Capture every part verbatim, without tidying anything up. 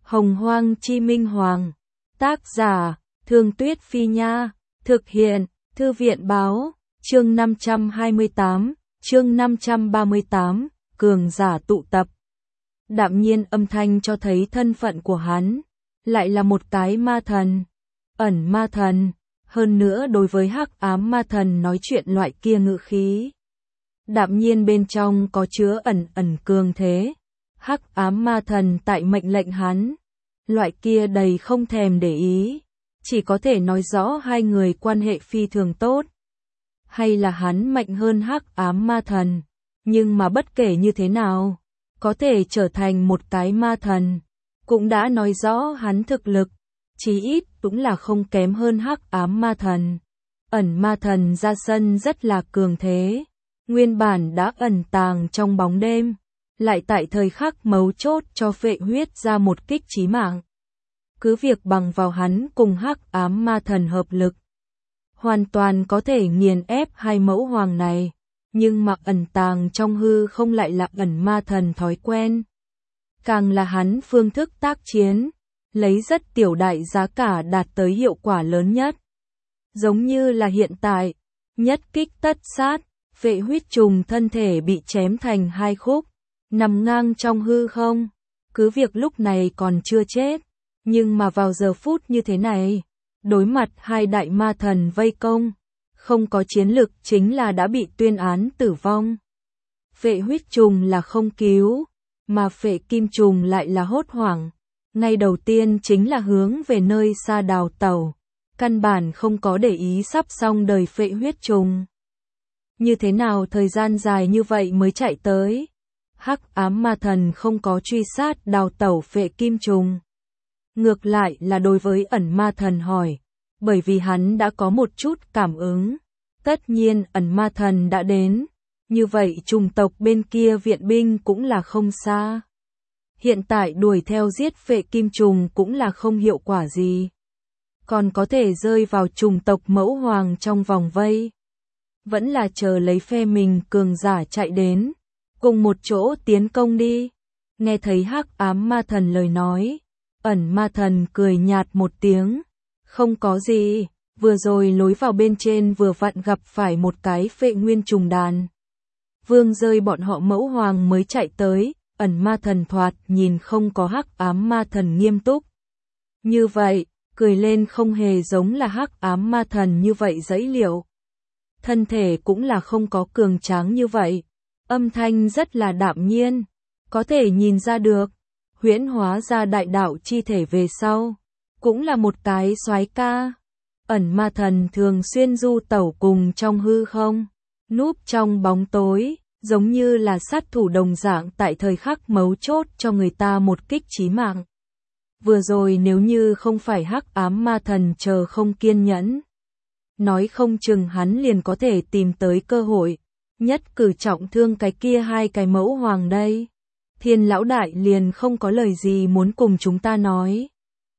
Hồng Hoang Chi Minh Hoàng. Tác giả, Thương Tuyết Phi Nha. Thực hiện, Thư viện Báo. Chương năm trăm hai mươi tám, chương năm trăm ba mươi tám, cường giả tụ tập. Đạm nhiên âm thanh cho thấy thân phận của hắn, lại là một cái ma thần. Ẩn ma thần, hơn nữa đối với hắc ám ma thần nói chuyện loại kia ngữ khí. Đạm nhiên bên trong có chứa ẩn ẩn cường thế. Hắc ám ma thần tại mệnh lệnh hắn, loại kia đầy không thèm để ý, chỉ có thể nói rõ hai người quan hệ phi thường tốt. Hay là hắn mạnh hơn hắc ám ma thần, nhưng mà bất kể như thế nào, có thể trở thành một cái ma thần, cũng đã nói rõ hắn thực lực, chí ít cũng là không kém hơn hắc ám ma thần. Ẩn ma thần ra sân rất là cường thế, nguyên bản đã ẩn tàng trong bóng đêm, lại tại thời khắc mấu chốt cho Phệ Huyết ra một kích chí mạng. Cứ việc bằng vào hắn cùng hắc ám ma thần hợp lực, hoàn toàn có thể nghiền ép hai mẫu hoàng này, nhưng mà ẩn tàng trong hư không lại là ẩn ma thần thói quen. Càng là hắn phương thức tác chiến, lấy rất tiểu đại giá cả đạt tới hiệu quả lớn nhất. Giống như là hiện tại, nhất kích tất sát, Phệ Huyết trùng thân thể bị chém thành hai khúc, nằm ngang trong hư không. Cứ việc lúc này còn chưa chết, nhưng mà vào giờ phút như thế này, đối mặt hai đại ma thần vây công, không có chiến lực chính là đã bị tuyên án tử vong. Phệ Huyết trùng là không cứu, mà Phệ Kim trùng lại là hốt hoảng. Ngay đầu tiên chính là hướng về nơi xa đào tẩu, căn bản không có để ý sắp xong đời Phệ Huyết trùng. Như thế nào thời gian dài như vậy mới chạy tới? Hắc ám ma thần không có truy sát đào tẩu Phệ Kim trùng. Ngược lại là đối với ẩn ma thần hỏi, bởi vì hắn đã có một chút cảm ứng. Tất nhiên ẩn ma thần đã đến, như vậy trùng tộc bên kia viện binh cũng là không xa. Hiện tại đuổi theo giết Phệ Kim trùng cũng là không hiệu quả gì. Còn có thể rơi vào trùng tộc mẫu hoàng trong vòng vây. Vẫn là chờ lấy phe mình cường giả chạy đến, cùng một chỗ tiến công đi. Nghe thấy hắc ám ma thần lời nói, ẩn ma thần cười nhạt một tiếng. Không có gì, vừa rồi lối vào bên trên vừa vặn gặp phải một cái phệ nguyên trùng đàn. Vương rơi bọn họ mẫu hoàng mới chạy tới, ẩn ma thần thoạt nhìn không có hắc ám ma thần nghiêm túc. Như vậy, cười lên không hề giống là hắc ám ma thần như vậy dãy liệu. Thân thể cũng là không có cường tráng như vậy, âm thanh rất là đạm nhiên, có thể nhìn ra được, huyễn hóa ra đại đạo chi thể về sau, cũng là một cái soái ca. Ẩn ma thần thường xuyên du tẩu cùng trong hư không, núp trong bóng tối, giống như là sát thủ đồng dạng tại thời khắc mấu chốt cho người ta một kích chí mạng. Vừa rồi nếu như không phải hắc ám ma thần chờ không kiên nhẫn, nói không chừng hắn liền có thể tìm tới cơ hội, nhất cử trọng thương cái kia hai cái mẫu hoàng đây. Thiên lão đại liền không có lời gì muốn cùng chúng ta nói.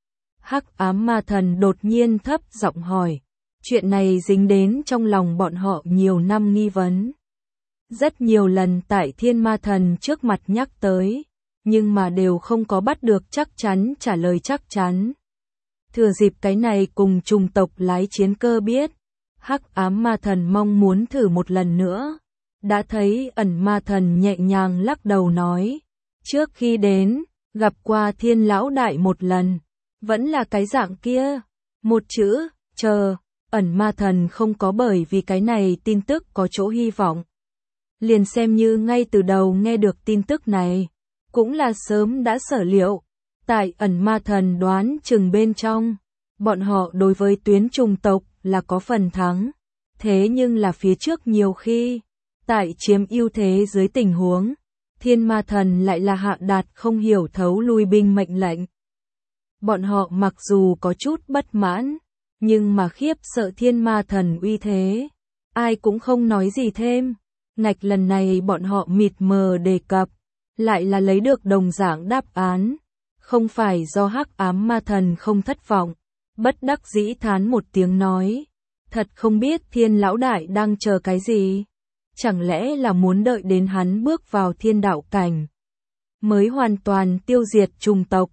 Hắc ám ma thần đột nhiên thấp giọng hỏi, chuyện này dính đến trong lòng bọn họ nhiều năm nghi vấn. Rất nhiều lần tại thiên ma thần trước mặt nhắc tới, nhưng mà đều không có bắt được chắc chắn trả lời chắc chắn. Thừa dịp cái này cùng trùng tộc lái chiến cơ biết, hắc ám ma thần mong muốn thử một lần nữa. Đã thấy ẩn ma thần nhẹ nhàng lắc đầu nói, trước khi đến, gặp qua thiên lão đại một lần, vẫn là cái dạng kia, một chữ, chờ. Ẩn ma thần không có bởi vì cái này tin tức có chỗ hy vọng. Liền xem như ngay từ đầu nghe được tin tức này, cũng là sớm đã sở liệu. Tại ẩn ma thần đoán chừng bên trong, bọn họ đối với tuyến trùng tộc là có phần thắng. Thế nhưng là phía trước nhiều khi, tại chiếm ưu thế dưới tình huống, thiên ma thần lại là hạ đạt không hiểu thấu lui binh mệnh lệnh. Bọn họ mặc dù có chút bất mãn, nhưng mà khiếp sợ thiên ma thần uy thế, ai cũng không nói gì thêm. Ngạch lần này bọn họ mịt mờ đề cập, lại là lấy được đồng dạng đáp án, không phải do hắc ám ma thần không thất vọng, bất đắc dĩ thán một tiếng nói, thật không biết thiên lão đại đang chờ cái gì, chẳng lẽ là muốn đợi đến hắn bước vào thiên đạo cảnh, mới hoàn toàn tiêu diệt trùng tộc.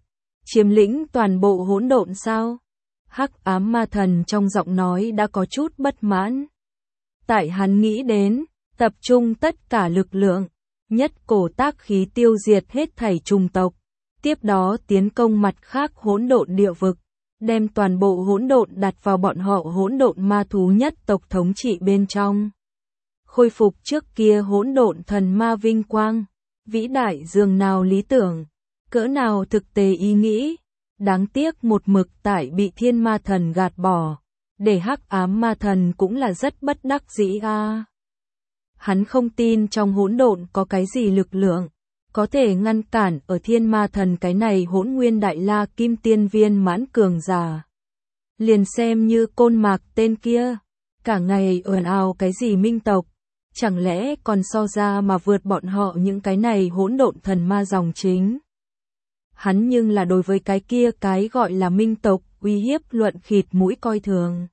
Chiếm lĩnh toàn bộ hỗn độn sao? Hắc ám ma thần trong giọng nói đã có chút bất mãn. Tại hắn nghĩ đến, tập trung tất cả lực lượng, nhất cổ tác khí tiêu diệt hết thảy trùng tộc, tiếp đó tiến công mặt khác hỗn độn địa vực, đem toàn bộ hỗn độn đặt vào bọn họ hỗn độn ma thú nhất tộc thống trị bên trong. Khôi phục trước kia hỗn độn thần ma vinh quang, vĩ đại dường nào lý tưởng, cỡ nào thực tế ý nghĩ, đáng tiếc một mực tại bị thiên ma thần gạt bỏ, để hắc ám ma thần cũng là rất bất đắc dĩ a. À. Hắn không tin trong hỗn độn có cái gì lực lượng có thể ngăn cản ở thiên ma thần cái này hỗn nguyên đại la kim tiên viên mãn cường giả. Liền xem như Côn Mạc tên kia, cả ngày ồn ào cái gì minh tộc, chẳng lẽ còn so ra mà vượt bọn họ những cái này hỗn độn thần ma dòng chính. Hắn nhưng là đối với cái kia cái gọi là minh tộc uy hiếp luận khịt mũi coi thường.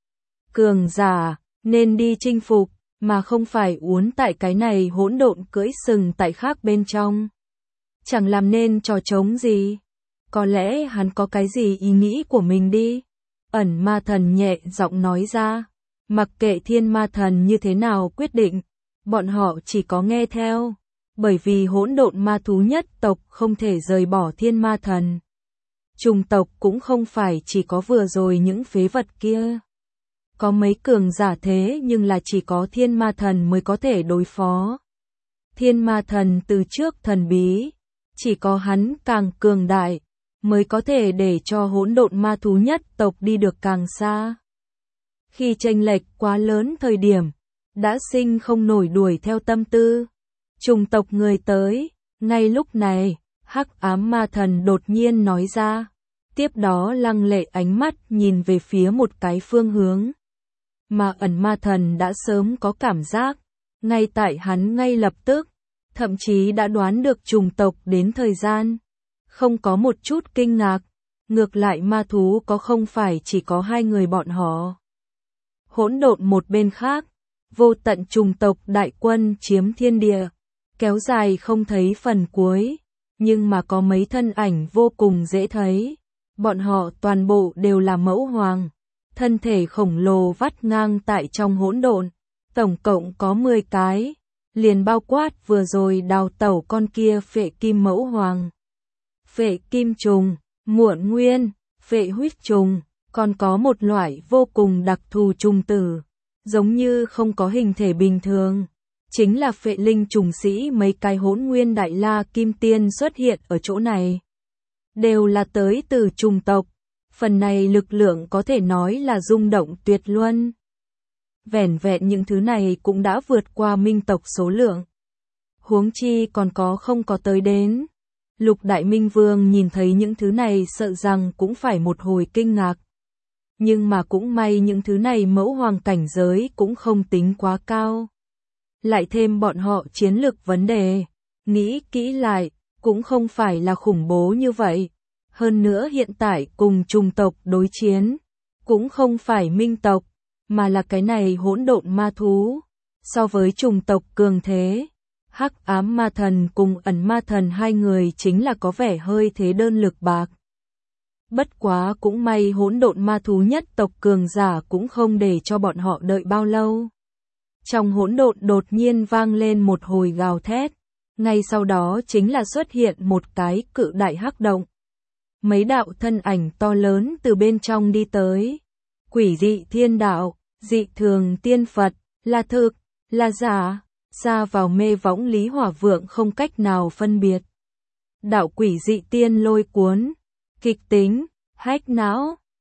Cường giả nên đi chinh phục, mà không phải uốn tại cái này hỗn độn cưỡi sừng tại khác bên trong. Chẳng làm nên trò trống gì. Có lẽ hắn có cái gì ý nghĩ của mình đi. Ẩn ma thần nhẹ giọng nói ra. Mặc kệ thiên ma thần như thế nào quyết định, bọn họ chỉ có nghe theo. Bởi vì hỗn độn ma thú nhất tộc không thể rời bỏ thiên ma thần. Trùng tộc cũng không phải chỉ có vừa rồi những phế vật kia. Có mấy cường giả thế nhưng là chỉ có thiên ma thần mới có thể đối phó. Thiên ma thần từ trước thần bí, chỉ có hắn càng cường đại, mới có thể để cho hỗn độn ma thú nhất tộc đi được càng xa. Khi chênh lệch quá lớn thời điểm, đã sinh không nổi đuổi theo tâm tư. Trùng tộc người tới, ngay lúc này, hắc ám ma thần đột nhiên nói ra, tiếp đó lăng lệ ánh mắt nhìn về phía một cái phương hướng. Mà ẩn ma thần đã sớm có cảm giác, ngay tại hắn ngay lập tức, thậm chí đã đoán được trùng tộc đến thời gian. Không có một chút kinh ngạc, ngược lại ma thú có không phải chỉ có hai người bọn họ. Hỗn độn một bên khác, vô tận trùng tộc đại quân chiếm thiên địa, kéo dài không thấy phần cuối, nhưng mà có mấy thân ảnh vô cùng dễ thấy. Bọn họ toàn bộ đều là mẫu hoàng. Thân thể khổng lồ vắt ngang tại trong hỗn độn, tổng cộng có mười cái, liền bao quát vừa rồi đào tẩu con kia phệ kim mẫu hoàng. Phệ kim trùng, muộn nguyên, phệ huyết trùng, còn có một loại vô cùng đặc thù trùng tử, giống như không có hình thể bình thường, chính là phệ linh trùng sĩ. Mấy cái hỗn nguyên đại la kim tiên xuất hiện ở chỗ này, đều là tới từ trùng tộc. Phần này lực lượng có thể nói là rung động tuyệt luân. Vẻn vẹn những thứ này cũng đã vượt qua minh tộc số lượng. Huống chi còn có không có tới đến. Lục Đại Minh Vương nhìn thấy những thứ này sợ rằng cũng phải một hồi kinh ngạc. Nhưng mà cũng may những thứ này mẫu hoàng cảnh giới cũng không tính quá cao. Lại thêm bọn họ chiến lược vấn đề, nghĩ kỹ lại, cũng không phải là khủng bố như vậy. Hơn nữa hiện tại cùng trùng tộc đối chiến, cũng không phải minh tộc, mà là cái này hỗn độn ma thú. So với trùng tộc cường thế, hắc ám ma thần cùng ẩn ma thần hai người chính là có vẻ hơi thế đơn lực bạc. Bất quá cũng may hỗn độn ma thú nhất tộc cường giả cũng không để cho bọn họ đợi bao lâu. Trong hỗn độn đột nhiên vang lên một hồi gào thét, ngay sau đó chính là xuất hiện một cái cự đại hắc động. Mấy đạo thân ảnh to lớn từ bên trong đi tới. Quỷ dị thiên đạo, dị thường tiên Phật, là thực, là giả, xa vào mê võng Lý Hỏa Vượng không cách nào phân biệt. Đạo quỷ dị tiên lôi cuốn, kịch tính, hách não,